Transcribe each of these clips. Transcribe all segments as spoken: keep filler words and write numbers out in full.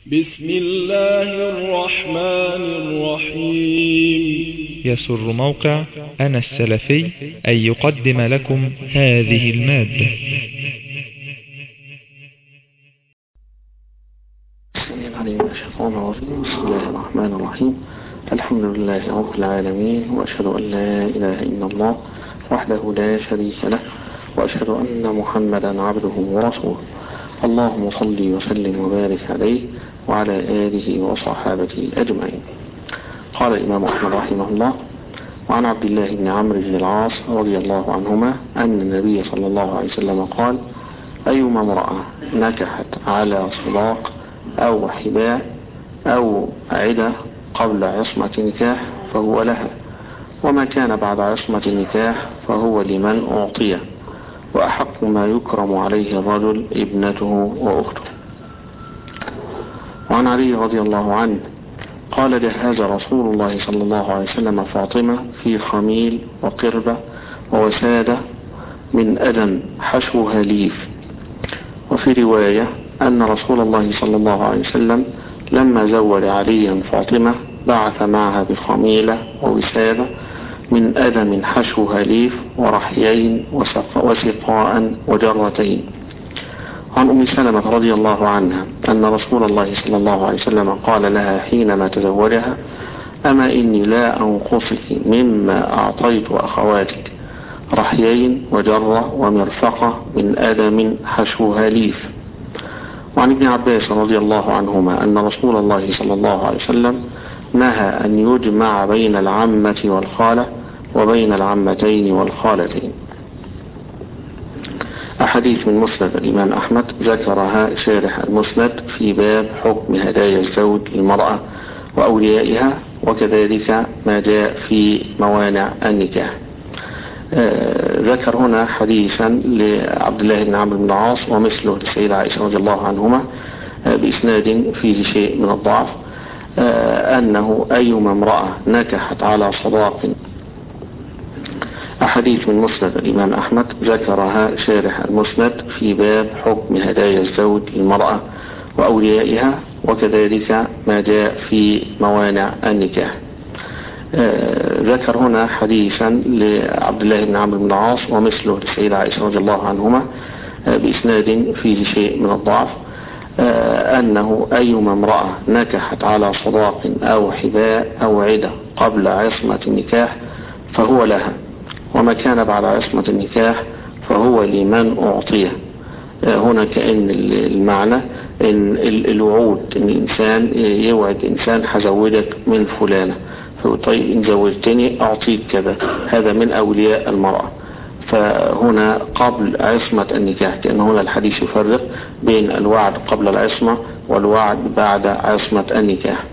بسم الله الرحمن الرحيم. يسر موقع أنا السلفي أن يقدم لكم هذه المادة. السميع العليم من الشيطان الرجيم. بسم الله الرحمن الرحيم. الحمد لله رب العالمين، وأشهد أن لا إله إلا الله وحده لا شريك له، وأشهد أن محمدا عبده ورسوله. اللهم صل وسلم وبارك عليه وعلى آله وصحابته أجمعين. قال الإمام أحمد رحمه الله: وعن عبد الله بن عمرو بن العاص رضي الله عنهما أن النبي صلى الله عليه وسلم قال: أيما امرأة نكحت على صداق أو حباء أو عدة قبل عصمة نكاح فهو لها، وما كان بعد عصمة النكاح فهو لمن أعطيه، وأحق ما يكرم عليه الرجل ابنته وأخته. وعن علي رضي الله عنه قال: جهز رسول الله صلى الله عليه وسلم فاطمة في خميل وقربة ووسادة من أدم حشوها ليف. وفي رواية أن رسول الله صلى الله عليه وسلم لما زوج عليا فاطمة بعث معها بخميلة ووسادة من أدم حشوها ليف ورحيين وسقاء وجرتين. عن أم سلمة رضي الله عنها أن رسول الله صلى الله عليه وسلم قال لها حينما تزوجها: أما إني لا أنقصك مما أعطيت أخواتك، رحيين وجرة ومرفقة من أدم حشوها ليف. وعن ابن عباس رضي الله عنهما أن رسول الله صلى الله عليه وسلم نهى أن يجمع بين العمة والخالة وبين العمتين والخالتين. أحاديث من مسند الإمام أحمد ذكرها شارح المسند في باب حكم هدايا الزوج للمرأة وأوليائها، وكذلك ما جاء في موانع النكاح. آه ذكر هنا حديثا لعبد الله بن عمرو بن العاص ومثله لسيدة عائشة رضي الله عنهما آه بإسناد فيه شيء من الضعف، آه أنه أيما امرأة نكحت على صداق. أحاديث من مسند الإمام أحمد ذكرها شارح المسند في باب حكم هدايا الزوج للمرأة وأوليائها، وكذلك ما جاء في موانع النكاح. آه ذكر هنا حديثا لعبد الله بن عمرو بن العاص ومثله لسيدة عائشة رضي الله عنهما آه بإسناد فيه شيء من الضعف، آه أنه أيما امرأة نكحت على صداق أو حباء أو عدة قبل عصمة النكاح فهو لها، وما كان بعد عصمة النكاح فهو لمن أعطيه. هنا كأن المعنى إن الوعود، إن الإنسان يوعد إنسان: هزوجك من فلانة، طيب إن زوجتني أعطيك كذا، هذا من أولياء المرأة. فهنا قبل عصمة النكاح، كأن هنا الحديث يفرق بين الوعد قبل العصمة والوعد بعد عصمة النكاح.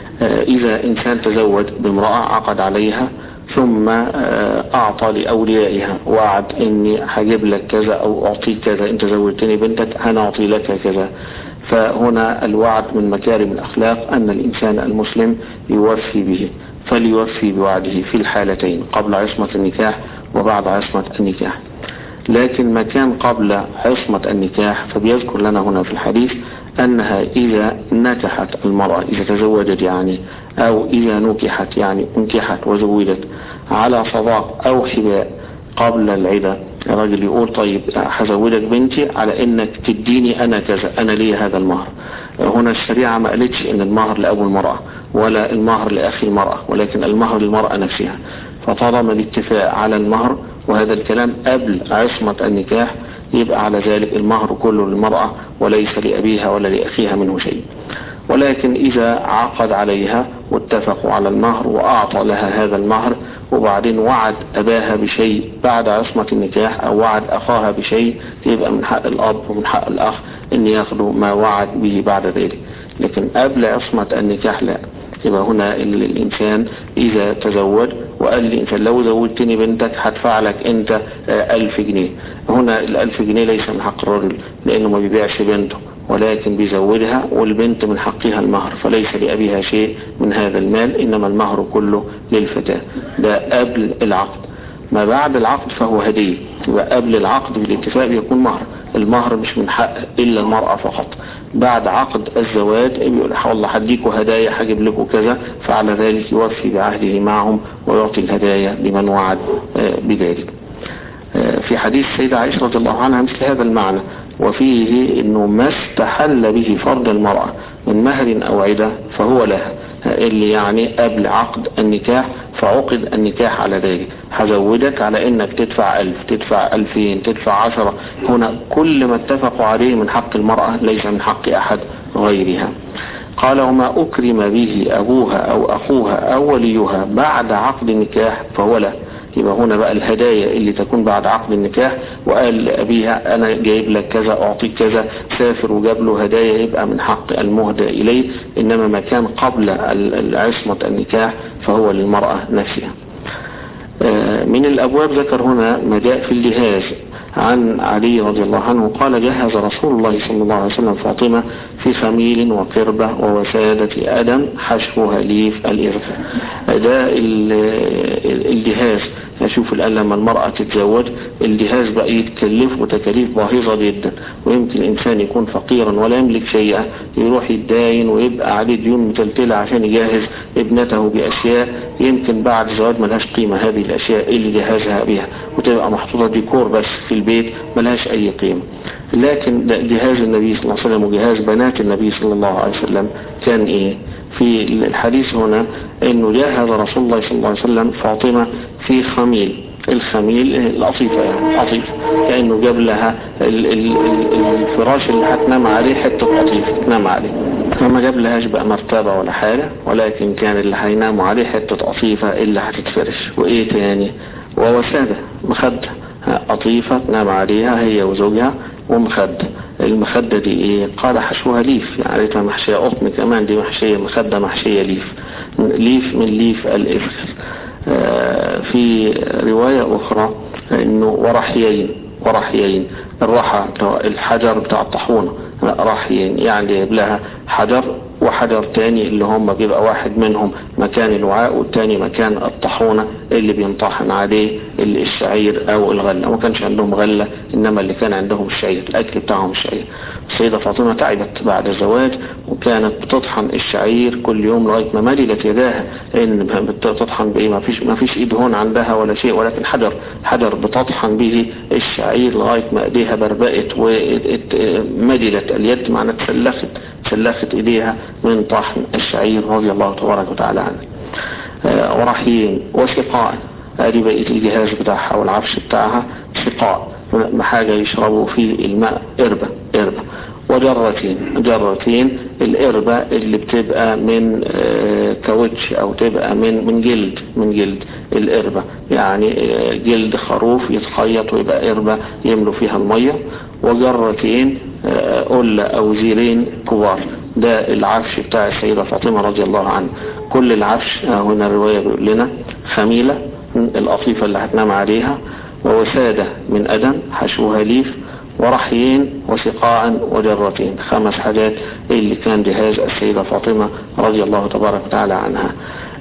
إذا إنسان تزوج بامرأة عقد عليها ثم أعطى لأوليائها وعد: إني هجيب لك كذا أو أعطيك كذا، إن تزوجتني بنتك هنعطي لك كذا. فهنا الوعد من مكارم الأخلاق أن الإنسان المسلم يوفي به، فليوفي بوعده في الحالتين، قبل عصمة النكاح وبعد عصمة النكاح. لكن ما كان قبل عصمة النكاح فبيذكر لنا هنا في الحديث أنها إذا نكحت المرأة، إذا تزوجت يعني، أو إذا نكحت يعني انكحت وزوجت على صداق أو حباء قبل العدة، الرجل يقول: طيب هزوجك بنتي على إنك تديني أنا كذا، أنا لي هذا المهر. هنا الشريعة ما قالتش إن المهر لأبو المرأة ولا المهر لأخي المرأة، ولكن المهر للمرأة نفسها. فطالما الاتفاق على المهر، وهذا الكلام قبل عصمة النكاح، يبقى على ذلك المهر كله للمرأة وليس لأبيها ولا لأخيها منه شيء. ولكن إذا عقد عليها واتفقوا على المهر وأعطى لها هذا المهر، وبعدين وعد أباها بشيء بعد عصمة النكاح، أو وعد أخاها بشيء، يبقى من حق الأب ومن حق الأخ أن ياخدوا ما وعد به بعد ذلك. لكن قبل عصمة النكاح لا. يبقى هنا الإنسان إذا تزوج وقال لي: إنت لو زوجتني بنتك هدفع لك أنت ألف جنيه، هنا الألف جنيه ليس من حق الرجل، لأنه ما بيبيعش بنته ولكن بيزودها، والبنت من حقها المهر، فليس لأبيها شيء من هذا المال، إنما المهر كله للفتاة. ده قبل العقد. ما بعد العقد فهو هدية. وقبل العقد بالاتفاق يكون مهر، المهر مش من حق إلا المرأة فقط. بعد عقد الزواج بيقول والله هديكوا هدايا، هجيب لكم كذا، فعلى ذلك يوفي بعهده معهم ويعطي الهدايا لمن وعد بذلك. في حديث سيدة عائشة رضي الله عنها مثل هذا المعنى، وفيه انه ما استحل به فرض المرأة من مهر او عدة فهو لها، اللي يعني قبل عقد النكاح فعقد النكاح على ذلك، هزودك على انك تدفع الف، تدفع الفين، تدفع عشرة. هنا كل ما اتفقوا عليه من حق المرأة ليس من حق احد غيرها. قال وما اكرم به ابوها او اخوها او وليها بعد عقد النكاح فهو له. يبقى هنا بقى الهدايا اللي تكون بعد عقد النكاح، وقال لأبيها أنا جايب لك كذا أعطيك كذا، سافر وجاب له هدايا، يبقى من حق المهدى إليه. إنما ما كان قبل عصمة النكاح فهو للمرأة نفسها. من الأبواب ذكر هنا ما جاء في الجهاز عن علي رضي الله عنه قال جهز رسول الله صلى الله عليه وسلم فاطمة في خميل وقربة ووسادة أدم حشوها ليف الإرث. ده الجهاز. أشوف الآن لما المرأة تتزوج الجهاز بقى يتكلف وتكاليف باهظة جدا، ويمكن الإنسان يكون فقيرا ولا يملك شيئا يروح يتداين ويبقى عليه ديون متلتلة عشان يجهز ابنته بأشياء يمكن بعد زواج ملهاش قيمة. هذه الأشياء اللي جهزها بها وتبقى محطوطة ديكور بس في البيت ملهاش أي قيمة. لكن جهاز النبي صلى الله عليه وسلم وجهاز بنات النبي صلى الله عليه وسلم كان إيه؟ في الحديث هنا انه جهز رسول الله صلى الله عليه وسلم فاطمة في خميل. الخميل القطيفة يعني قطيف، كأنه جاب لها الفراش اللي هتنام عليه حتة قطيفة تنام عليه، فما جاب لهاش بقى مرتبة ولا حاجة، ولكن كان اللي هيناموا عليه حتة قطيفة اللي هتتفرش. وايه تاني؟ ووسادة مخدة قطيفة تنام عليها هي وزوجها ومخدة. المخدة دي ايه؟ قال حشوها ليف، يعني ريتها محشية قطن كمان، دي محشية مخدة محشية ليف، ليف من ليف الإفخر. آه في رواية أخرى انه ورحيين، ورحيين الرحى الحجر بتاع الطحونة، رحيين يعني جايب لها حجر وحجر تاني اللي هم بيبقى واحد منهم مكان الوعاء والتاني مكان الطحونة اللي بينطحن عليه الشعير او الغلة. ما كانش عندهم غلة، انما اللي كان عندهم الشعير، الاكل بتاعهم الشعير. السيدة فاطمة تعبت بعد الزواج وكانت بتطحن الشعير كل يوم لغاية ما مللت يداها، ان بتطحن بايه؟ ما فيش ما فيش ايد هون عندها ولا شيء، ولكن حجر حجر بتطحن به الشعير لغاية ما ايديها بربقت ومللت اليد، معنى تسلخت تسلخت ايديها من طحن الشعير رضي الله تبارك وتعالى عنه. آه ورحيين وسقاء، ادي بقيه الجهاز بتاعها والعفش بتاعها. سقاء حاجه يشربوا فيه الماء، قربه قربه. وجرتين، جرتين القربة اللي بتبقى من آه كاوتش او تبقى من من جلد من جلد القربة، يعني آه جلد خروف يتخيط ويبقى قربة يملوا فيها المية. وجرتين قلة او زيرين كبار. ده العفش بتاع السيدة فاطمة رضي الله عنها. كل العفش هنا الرواية بيقول لنا خميلة القطيفة اللي هتنام عليها، ووسادة من أدم حشوها ليف، ورحيين وسقاء وجرتين. خمس حاجات اللي كان جهاز السيدة فاطمة رضي الله تبارك وتعالى عنها.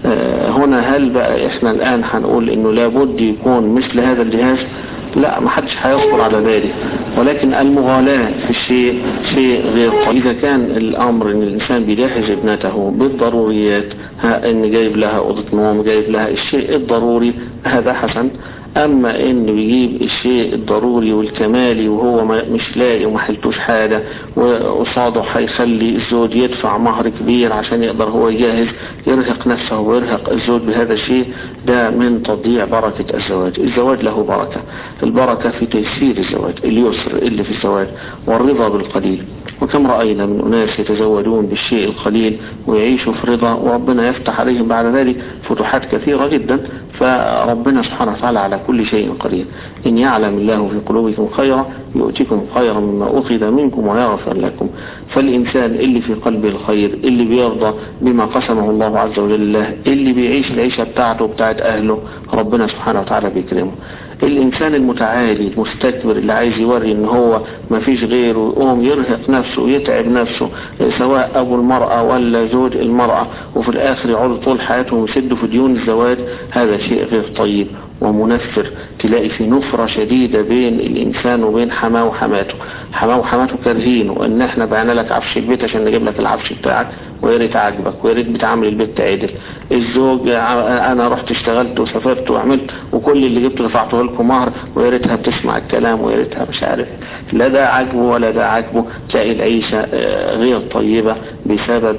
هنا هل بقى احنا الآن هنقول انه لابد يكون مثل هذا الجهاز؟ لا، ما حدش هيصبر على ذلك، ولكن المغالاة في الشيء شيء غير طيب. إذا كان الأمر ان الإنسان بيجهز ابنته بالضروريات، ها ان جايب لها أوضة نوم، جايب لها الشيء الضروري، هذا حسن. اما انه يجيب الشيء الضروري والكمالي وهو مش لاقي وما حلتوش حاجة، وقصاده هيخلي الزوج يدفع مهر كبير عشان يقدر هو يجهز، يرهق نفسه ويرهق الزوج بهذا الشيء، ده من تضييع بركة الزواج. الزواج له بركة، البركة في تيسير الزواج، اليسر اللي في الزواج، والرضا بالقليل. وكم رأينا من أناس يتزوجون بالشيء القليل ويعيشوا في رضا، وربنا يفتح عليهم بعد ذلك فتوحات كثيرة جدا. فربنا سبحانه وتعالى على كل شيء قدير. إن يعلم الله في قلوبكم خيرا يؤتكم خيرا مما أخذ منكم ويغفر لكم. فالإنسان اللي في قلبه الخير، اللي بيرضى بما قسمه الله عز وجل له، اللي بيعيش العيشة بتاعته بتاعت أهله، ربنا سبحانه وتعالى بيكرمه. الإنسان المتعالي المستكبر اللي عايز يوري إن هو ما فيش غيره، ويقوم يرهق نفسه ويتعب نفسه، سواء أبو المرأة ولا زوج المرأة، وفي الآخر يقعدوا طول حياتهم يسدوا في ديون الزواج، هذا شيء غير طيب ومنفر. تلاقي في نفرة شديدة بين الإنسان وبين حماه وحماته. حماه وحماته كارهينه ان احنا بعنا لك عفش البيت عشان نجيب لك العفش بتاعك، ويا ريت عاجبك ويا ريت بتعامل البيت عدل. الزوج انا رحت اشتغلت وسافرت وعملت وكل اللي جبته دفعته لكم مهر، ويا ريتها بتسمع الكلام ويا ريتها مش عارف. لا ده عاجبه ولا ده عاجبه. تلاقي العيشة غير طيبة بسبب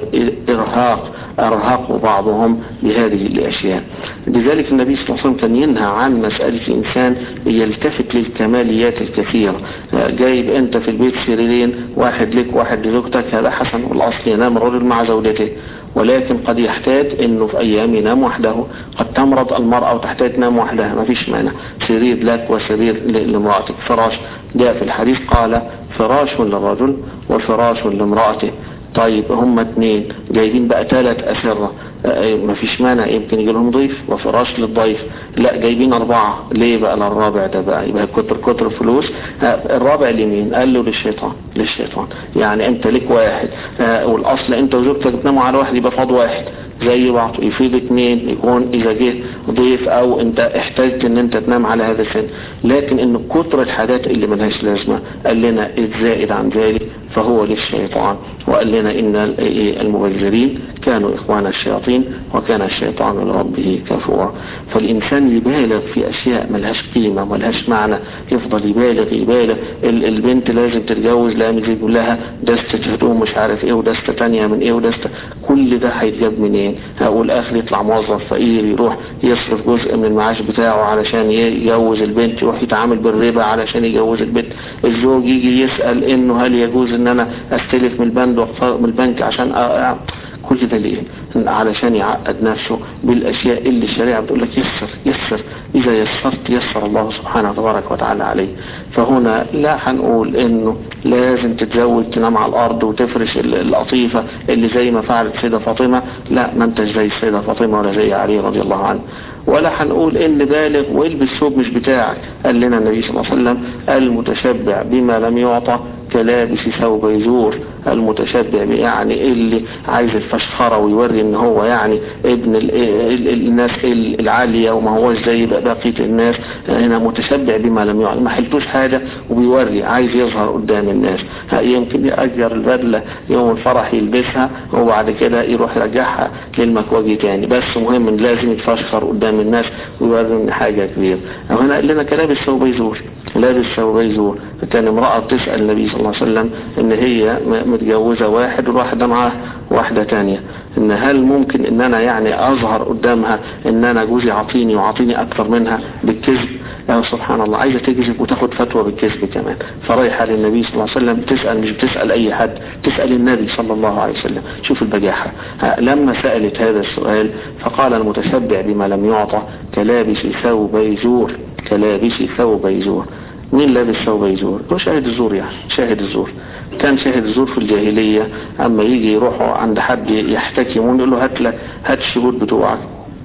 ارهاق ارهقوا بعضهم بهذه الاشياء. لذلك النبي صلى الله عليه وسلم كان ينهى عن مسألة الانسان يلتفت للكماليات الكثيرة. جايب انت في البيت سريرين، واحد لك واحد لزوجتك، هذا حسن، والاصل ينام الرجل مع زوجته، ولكن قد يحتاج انه في ايام ينام وحده، قد تمرض المرأة وتحتاج تنام وحدها، ما فيش مانع. سرير لك وسرير لامرأتك. فراش جاء في الحديث قال فراش للرجل وفراش لامرأته. طيب هم اثنين جايبين بقى ثلاث أسرة، ما فيش مانع، يمكن يجي لهم ضيف وفراش للضيف. لا جايبين أربعة، ليه بقى للرابع ده بقى؟ يبقى كتر كتر فلوس. الرابع لمين؟ قال له للشيطان. للشيطان يعني انت لك واحد، والاصل انت وزوجتك بتناموا على واحد، يبقى فاض واحد زي بعض. يفيد اثنين يكون اذا جه ضيف او انت احتاجت ان انت تنام على هذا السن. لكن ان كتر الحاجات اللي ملهاش لازمة قال لنا الزائد عن ذلك فهو للشيطان، وقال لنا ان المبذرين كانوا اخوان الشياطين وكان الشيطان لربه كفورا. فالانسان يبالغ في اشياء ملهاش قيمة ملهاش معنى، يفضل يبالغ يبالغ. البنت لازم تتجوز، لا يقول لها دستة هدوم مش عارف ايه ودستة تانية من ايه ودستة، كل ده هيتجاب منين؟ والاخر يطلع موظف فقير يروح يصرف جزء من المعاش بتاعه علشان يجوز البنت، يروح يتعامل بالربا علشان يجوز البنت. الزوج يجي يسأل انه هل يجوز ان انا استلف من البنك من البنك عشان أ... كل ده ليه؟ علشان يعقد نفسه بالاشياء اللي الشريعة بتقول لك يسر يسر، اذا يسرت يسر الله سبحانه تبارك وتعالى عليه. فهنا لا هنقول انه لازم تتزوج تنام على الارض وتفرش القطيفة اللي زي ما فعلت سيدة فاطمة، لا ما انتش زي سيدة فاطمة ولا زي علي رضي الله عنه. ولا هنقول ان بالغ والبس ثوب مش بتاعك. قال لنا النبي صلى الله عليه وسلم المتشبع بما لم يعطى كلابس ثوب يزور. المتشبع يعني اللي عايز الفشخرة ويوري ان هو يعني ابن ال ال ال الناس العالية وما هوش زي بقية الناس. هنا متشبع بما لم يعطى، ما حلتوش حاجة وبيوري، عايز يظهر قدام الناس. يمكن يأجر البدلة يوم الفرح يلبسها وبعد كده يروح يرجعها للمكواجي تاني، بس مهم ان لازم يتفشخر قدام الناس ويوري ان حاجة كبيرة. هنا قال لنا كلابس ثوب يزور، لابس ثوب يزور. كان امرأة تسأل النبي صلى الله عليه وسلم ان هي متجوزة واحد والواحدة معاه واحدة تانية، ان هل ممكن ان انا يعني اظهر قدامها ان انا جوزي عطيني وعطيني اكثر منها بالكذب؟ يا سبحان الله، عايزة تكذب وتاخد فتوى بالكذب كمان. فريحة للنبي صلى الله عليه وسلم تسأل، مش بتسأل اي حد، تسأل النبي صلى الله عليه وسلم. شوف البجاحة. لما سألت هذا السؤال فقال المتشبع بما لم يعطى كلابس ثوب يزور. كلابس ثوب يزور. مين لابس ثوب يزور؟ هو شاهد الزور، يعني شاهد الزور. كان شاهد الزور في الجاهلية اما يجي يروحوا عند حد يحتكمون يقول له هات لك هات الشهود بتوعك،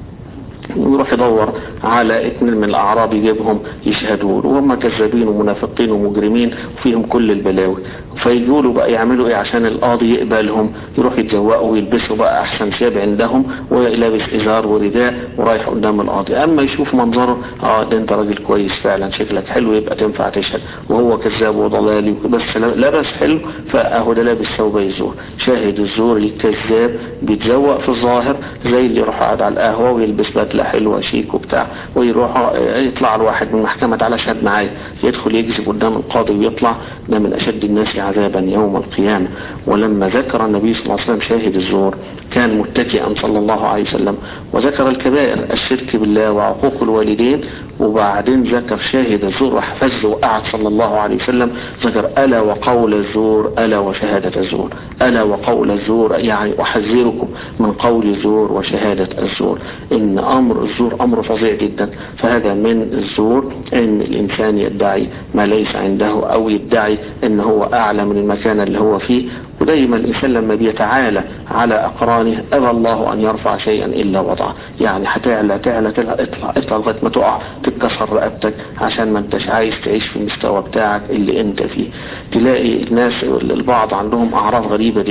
ويروح يدور على اثنين من الاعراب يجيبهم يشهدون، وهم كذابين ومنافقين ومجرمين وفيهم كل البلاوي. فيقولوا بقى يعملوا ايه عشان القاضي يقبلهم؟ يروح يتجوقوا ويلبسوا بقى احسن ثياب عندهم ولابس ازار ورداء ورايح قدام القاضي. اما يشوف منظره، اه ده انت راجل كويس فعلا، شكلك حلو، يبقى تنفع تشهد، وهو كذاب وضلالي بس لبس حلو، فاهو ده لابس ثوب يزور. شاهد الزور الكذاب بيتجوق في الظاهر زي اللي يروح قاعد على القهوه ويلبس بدله حلوه شيك وبتاع، ويروح يطلع الواحد من المحكمه على شهد معايا، يدخل يكذب قدام القاضي ويطلع. ده من اشد الناس عذابا يوم القيامة. ولما ذكر النبي صلى الله عليه وسلم شاهد الزور كان متكئا صلى الله عليه وسلم، وذكر الكبائر الشرك بالله وعقوق الوالدين، وبعدين ذكر شاهد الزور وحفظه وقعد صلى الله عليه وسلم ذكر ألا وقول الزور ألا وشهادة الزور. ألا وقول الزور يعني أحذركم من قول الزور وشهادة الزور، إن أمر الزور أمر فظيع جدا. فهذا من الزور إن الإنسان يدعي ما ليس عنده أو يدعي إن هو أعلى من المكان اللي هو فيه. ودايما الإنسان لما بيتعالى على أقرانه أبى الله أن يرفع شيئا إلا وضعه، يعني هتعلى تعلى اطلع اطلع لغاية ما تقع تتكسر رقبتك عشان ما انتش عايز تعيش في المستوى بتاعك اللي انت فيه. تلاقي الناس البعض عندهم أعراض غريبة جدا،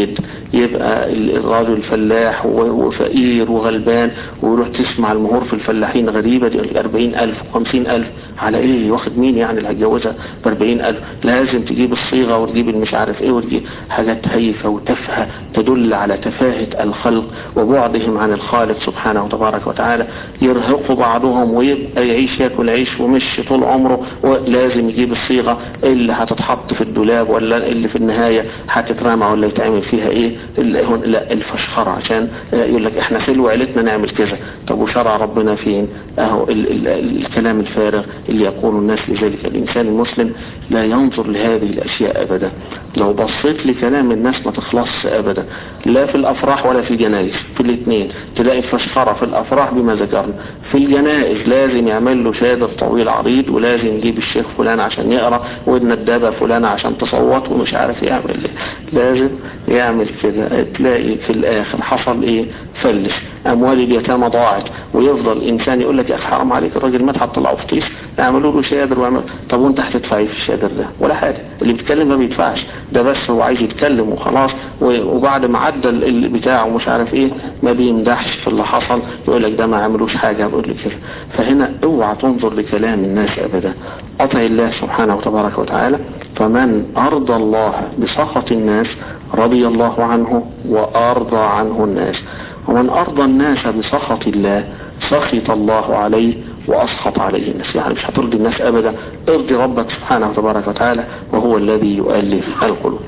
يبقى الراجل فلاح وفقير وغلبان ويروح تسمع المهور في الفلاحين غريبة دي أربعين ألف وخمسين ألف على ايه؟ واخد مين يعني اللي هتجوزها بأربعين ألف؟ لازم تجيب الصيغة وتجيب المش عارف ايه وتجيب حاجات هايفة وتافهة تدل على تفاهة الخلق وبعدهم عن الخالق سبحانه وتبارك وتعالى. يرهق بعضهم ويبقى يعيش ياكل عيش ومشي طول عمره، ولازم يجيب الصيغة اللي هتتحط في الدولاب ولا اللي في النهاية هتترمى ولا يتعمل فيها ايه، لا الفشخرة، عشان يقول لك احنا سلو عيلتنا نعمل كذا. طب وشرع ربنا فين؟ اهو ال ال ال الكلام الفارغ اللي يقول الناس لذلك. الانسان المسلم لا ينظر لهذه الاشياء ابدا. لو بصيت لكلام الناس ما تخلصش ابدا، لا في الافراح ولا في الجنائز، في الاثنين تلاقي فشخرة. في الافراح بما ذكرنا، في الجنائز لازم يعمل له شادر طويل عريض، ولازم يجيب الشيخ فلان عشان يقرأ، والندابة فلان عشان تصوت، ومش عارف يعمل ايه، لازم يعمل كده. تلاقي في الاخر حصل ايه؟ فلس، اموال اليتامى ضاعت، ويفضل انسان يقول لك يا اخي حرام عليك الراجل مات هتطلعه فطيس، اعملوا له شادر وعمل. طب وانت هتدفع ايه في الشادر ده؟ ولا حاجه. اللي بيتكلم ما بيدفعش، ده بس هو عايز يتكلم وخلاص، وبعد ما عدى اللي بتاعه مش عارف ايه ما بيمدحش في اللي حصل، يقول لك ده ما عملوش حاجه، بيقول لك كده. فهنا اوعى تنظر لكلام الناس ابدا، اطع الله سبحانه وتبارك وتعالى. فمن ارضى الله بسخط الناس رضي الله عنه وارضى عنه الناس، ومن ارضى الناس بسخط الله سخط الله عليه واسخط عليه الناس. يعني مش هترضي الناس ابدا، ارضي ربك سبحانه وتبارك وتعالى، وهو الذي يؤلف القلوب.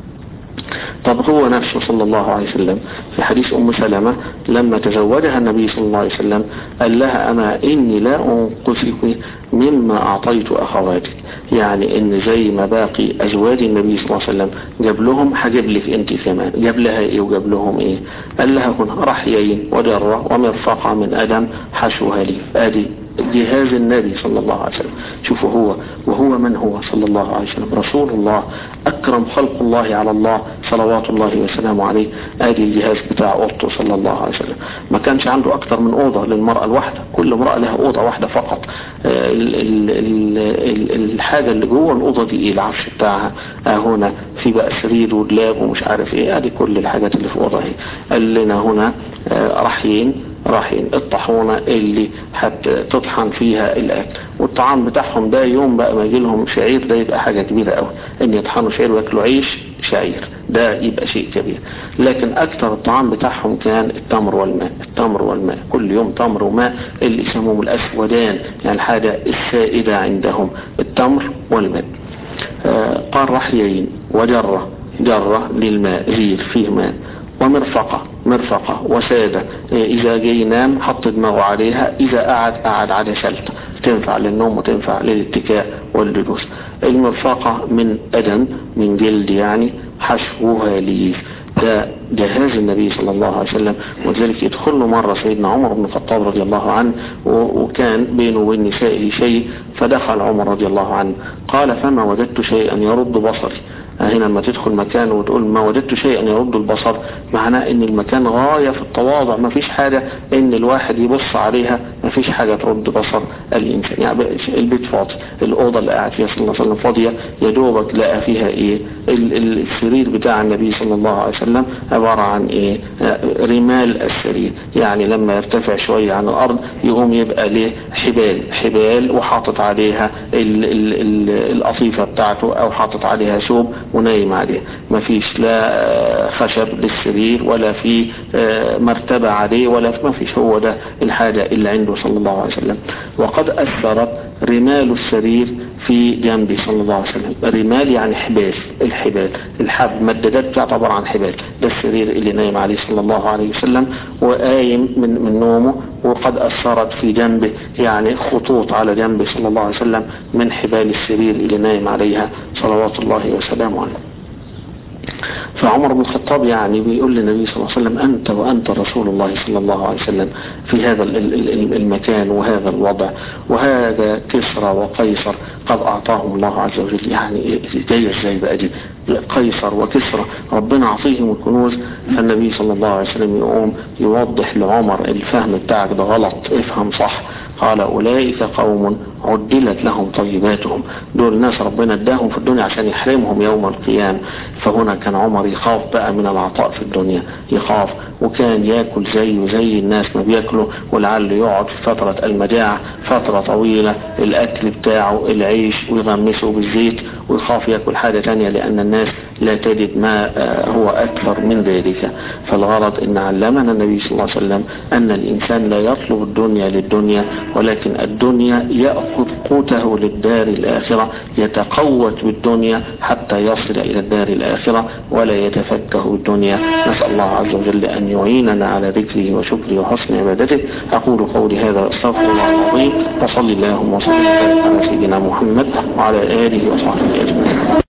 طب هو نفسه صلى الله عليه وسلم في حديث أم سلمة لما تزوجها النبي صلى الله عليه وسلم قال لها أما إني لا أنقصك مما أعطيت أخواتك، يعني إن زي ما باقي أزواج النبي صلى الله عليه وسلم جاب لهم هجيب لك أنت كمان. جاب لها إيه وجاب لهم إيه؟ قال لها هنا رحيين وجرة ومرفقة من أدم حشوها لي. آدي جهاز النبي صلى الله عليه وسلم. شوفوا هو وهو من هو صلى الله عليه وسلم؟ رسول الله، أكرم خلق الله على الله صلوات الله وسلامه عليه. آدي الجهاز بتاع أوضته صلى الله عليه وسلم. ما كانش عنده أكتر من أوضة للمرأة الواحدة، كل امرأة لها أوضة واحدة فقط. ال ال ال ال الحاجة اللي جوه الأوضة دي إيه؟ العفش بتاعها. آه هنا في بقى سرير ودلاب ومش عارف إيه، آدي كل الحاجات اللي في أوضة هي. قال لنا هنا آه رحيين راحين الطحونة اللي هتطحن فيها الأكل، والطعام بتاعهم ده يوم بقى ما يجي لهم شعير ده يبقى حاجة كبيرة قوي، ان يطحنوا شعير وياكلوا عيش شعير ده يبقى شيء كبير. لكن اكتر الطعام بتاعهم كان التمر والماء، التمر والماء كل يوم تمر وماء، اللي يسموهم الاسودان، يعني الحاجة السائدة عندهم التمر والماء. آه قال رحيين وجرة، جرة للماء زير فيه ماء، ومرفقة، مرفقة وسادة، إذا جاي ينام حط دماغه عليها، إذا قعد قعد على شلت، تنفع للنوم وتنفع للاتكاء والجلوس. المرفقة من أدم، من جلد يعني، حشوها ليف. ده جهاز النبي صلى الله عليه وسلم. وذلك يدخل له مرة سيدنا عمر بن الخطاب رضي الله عنه، وكان بينه وبين نسائه شيء، فدخل عمر رضي الله عنه قال فما وجدت شيئا يرد بصري. هنا لما تدخل مكان وتقول ما وجدت شيئا يرد البصر، معناه ان المكان غاية في التواضع، ما فيش حاجة ان الواحد يبص عليها، ما فيش حاجة ترد بصر الانسان. يعني البيت فاضي، الاوضة اللي قاعد فيها صلى الله عليه وسلم فاضية، يا دوبك لقى فيها ايه؟ السرير بتاع النبي صلى الله عليه وسلم عبارة عن ايه؟ رمال السرير، يعني لما يرتفع شوية عن الارض يقوم يبقى ليه حبال، حبال وحاطط عليها ال ال ال القطيفة بتاعته، او حاطط عليها ثوب ونايم عليه. ما فيش لا خشب للسرير ولا في مرتبة عليه ولا ما فيش، هو ده الحاجة اللي عنده صلى الله عليه وسلم. وقد أثرت رمال السرير في جنبه صلى الله عليه وسلم. رمال يعني حبال، الحبال الحب مددات بتاعته عبارة عن حبال. ده السرير اللي نايم عليه صلى الله عليه وسلم وقايم من, من نومه، وقد أثرت في جنبه يعني خطوط على جنبه صلى الله عليه وسلم من حبال السرير اللي نايم عليها صلوات الله وسلامه عليه. فعمر بن الخطاب يعني بيقول للنبي صلى الله عليه وسلم أنت وأنت رسول الله صلى الله عليه وسلم في هذا المكان وهذا الوضع، وهذا كسرى وقيصر قد أعطاهم الله عز وجل. يعني جاي ازاي بقى دي؟ قيصر وكسرى ربنا عطيهم الكنوز. فالنبي صلى الله عليه وسلم يقوم يوضح لعمر الفهم بتاعك ده غلط، افهم صح. قال أولئك قوم عدلت لهم طيباتهم. دول ناس ربنا اداهم في الدنيا عشان يحرمهم يوم القيامة. فهنا كان عمر يخاف بقى من العطاء في الدنيا، يخاف، وكان ياكل زيه زي الناس ما بياكلوا، ولعله يقعد في فترة المجاعة فترة طويلة الأكل بتاعه العيش ويغمسه بالزيت، ويخاف ياكل حاجة تانية لأن الناس لا تجد ما هو أكثر من ذلك. فالغرض إن علمنا النبي صلى الله عليه وسلم أن الإنسان لا يطلب الدنيا للدنيا، ولكن الدنيا يأخذ قوته للدار الآخرة، يتقوت بالدنيا حتى يصل إلى الدار الآخرة ولا يتفكه الدنيا. نسأل الله عز وجل أن يعيننا على ذكره وشكره وحسن عبادته. أقول قولي هذا أستغفر الله العظيم، وصلي اللهم وسلم على سيدنا محمد وعلى آله وصحبه أجمعين.